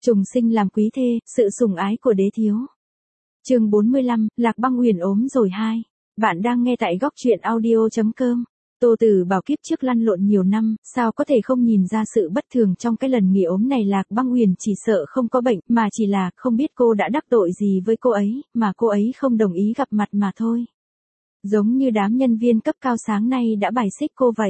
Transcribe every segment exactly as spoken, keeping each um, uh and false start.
Trùng sinh làm quý thê, sự sủng ái của đế thiếu. Chương bốn mươi lăm, Lạc Băng Uyển ốm rồi hai. Bạn đang nghe tại góc truyện audio chấm com. Tô Tử Bảo kiếp trước lăn lộn nhiều năm, sao có thể không nhìn ra sự bất thường trong cái lần nghỉ ốm này. Lạc Băng Uyển chỉ sợ không có bệnh, mà chỉ là không biết cô đã đắc tội gì với cô ấy, mà cô ấy không đồng ý gặp mặt mà thôi. Giống như đám nhân viên cấp cao sáng nay đã bài xích cô vậy.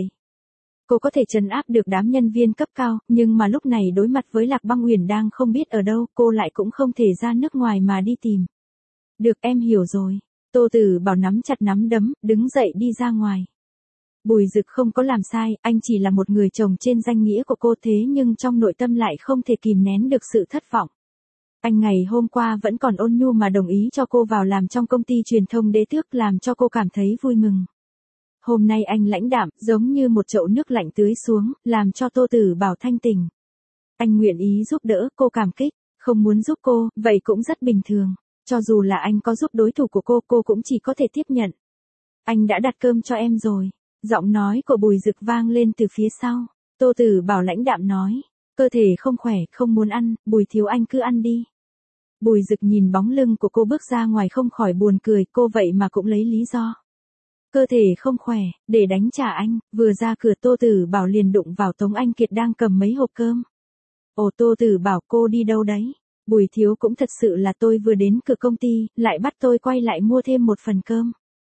Cô có thể trấn áp được đám nhân viên cấp cao, nhưng mà lúc này đối mặt với Lạc Băng Uyển đang không biết ở đâu, cô lại cũng không thể ra nước ngoài mà đi tìm. Được, em hiểu rồi. Tô Tử Bảo nắm chặt nắm đấm, đứng dậy đi ra ngoài. Bùi Dực không có làm sai, anh chỉ là một người chồng trên danh nghĩa của cô, thế nhưng trong nội tâm lại không thể kìm nén được sự thất vọng. Anh ngày hôm qua vẫn còn ôn nhu mà đồng ý cho cô vào làm trong công ty truyền thông Đế Tước, làm cho cô cảm thấy vui mừng. Hôm nay anh lãnh đạm, giống như một chậu nước lạnh tưới xuống, làm cho Tô Tử Bảo thanh tỉnh. Anh nguyện ý giúp đỡ, cô cảm kích, không muốn giúp cô, vậy cũng rất bình thường. Cho dù là anh có giúp đối thủ của cô, cô cũng chỉ có thể tiếp nhận. Anh đã đặt cơm cho em rồi. Giọng nói của Bùi Dực vang lên từ phía sau. Tô Tử Bảo lãnh đạm nói, cơ thể không khỏe, không muốn ăn, Bùi thiếu anh cứ ăn đi. Bùi Dực nhìn bóng lưng của cô bước ra ngoài không khỏi buồn cười, cô vậy mà cũng lấy lý do. Cơ thể không khỏe, để đánh trả anh. Vừa ra cửa Tô Tử Bảo liền đụng vào Tống Anh Kiệt đang cầm mấy hộp cơm. Ồ, Tô Tử Bảo, cô đi đâu đấy? Bùi thiếu cũng thật sự là, tôi vừa đến cửa công ty, lại bắt tôi quay lại mua thêm một phần cơm.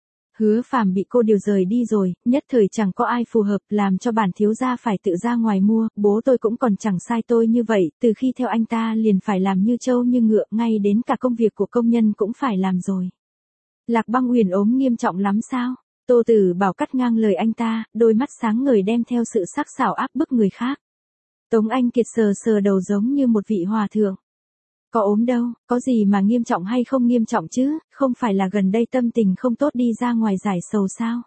Hứa Phàm bị cô điều rời đi rồi, nhất thời chẳng có ai phù hợp, làm cho bản thiếu gia phải tự ra ngoài mua. Bố tôi cũng còn chẳng sai tôi như vậy, từ khi theo anh ta liền phải làm như trâu như ngựa, ngay đến cả công việc của công nhân cũng phải làm rồi. Lạc Băng Uyển ốm nghiêm trọng lắm sao? Tô Tử Bảo cắt ngang lời anh ta, đôi mắt sáng ngời đem theo sự sắc sảo áp bức người khác. Tống Anh Kiệt sờ sờ đầu giống như một vị hòa thượng. Có ốm đâu, có gì mà nghiêm trọng hay không nghiêm trọng chứ, không phải là gần đây tâm tình không tốt đi ra ngoài giải sầu sao?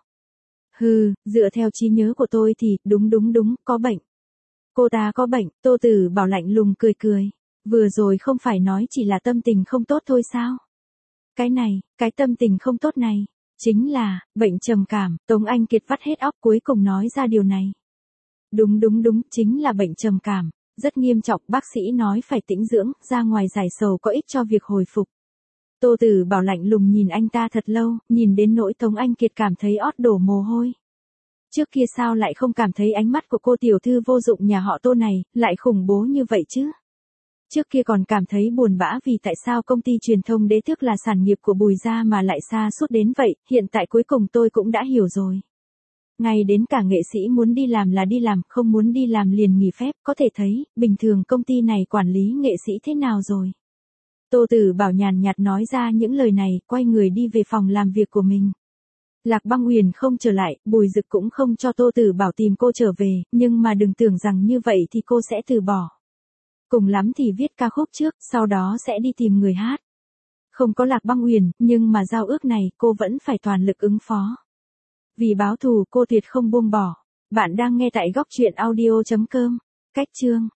Hừ, dựa theo trí nhớ của tôi thì, đúng đúng đúng, có bệnh. Cô ta có bệnh, Tô Tử Bảo lạnh lùng cười cười. Vừa rồi không phải nói chỉ là tâm tình không tốt thôi sao? Cái này, cái tâm tình không tốt này, chính là, bệnh trầm cảm. Tống Anh Kiệt vắt hết óc cuối cùng nói ra điều này. Đúng đúng đúng, chính là bệnh trầm cảm. Rất nghiêm trọng, bác sĩ nói phải tĩnh dưỡng, ra ngoài giải sầu có ích cho việc hồi phục. Tô Tử Bảo lạnh lùng nhìn anh ta thật lâu, nhìn đến nỗi Tống Anh Kiệt cảm thấy ót đổ mồ hôi. Trước kia sao lại không cảm thấy ánh mắt của cô tiểu thư vô dụng nhà họ Tô này, lại khủng bố như vậy chứ? Trước kia còn cảm thấy buồn bã vì tại sao công ty truyền thông Đế Tước là sản nghiệp của Bùi gia mà lại sa sút đến vậy, hiện tại cuối cùng tôi cũng đã hiểu rồi. Ngay đến cả nghệ sĩ muốn đi làm là đi làm, không muốn đi làm liền nghỉ phép, có thể thấy, bình thường công ty này quản lý nghệ sĩ thế nào rồi. Tô Tử Bảo nhàn nhạt nói ra những lời này, quay người đi về phòng làm việc của mình. Lạc Băng Uyển không trở lại, Bùi Dực cũng không cho Tô Tử Bảo tìm cô trở về, nhưng mà đừng tưởng rằng như vậy thì cô sẽ từ bỏ. Cùng lắm thì viết ca khúc trước, sau đó sẽ đi tìm người hát. Không có Lạc Băng Uyển, nhưng mà giao ước này cô vẫn phải toàn lực ứng phó. Vì báo thù cô tuyệt không buông bỏ. Bạn đang nghe tại góc truyện audio chấm com. Cách chương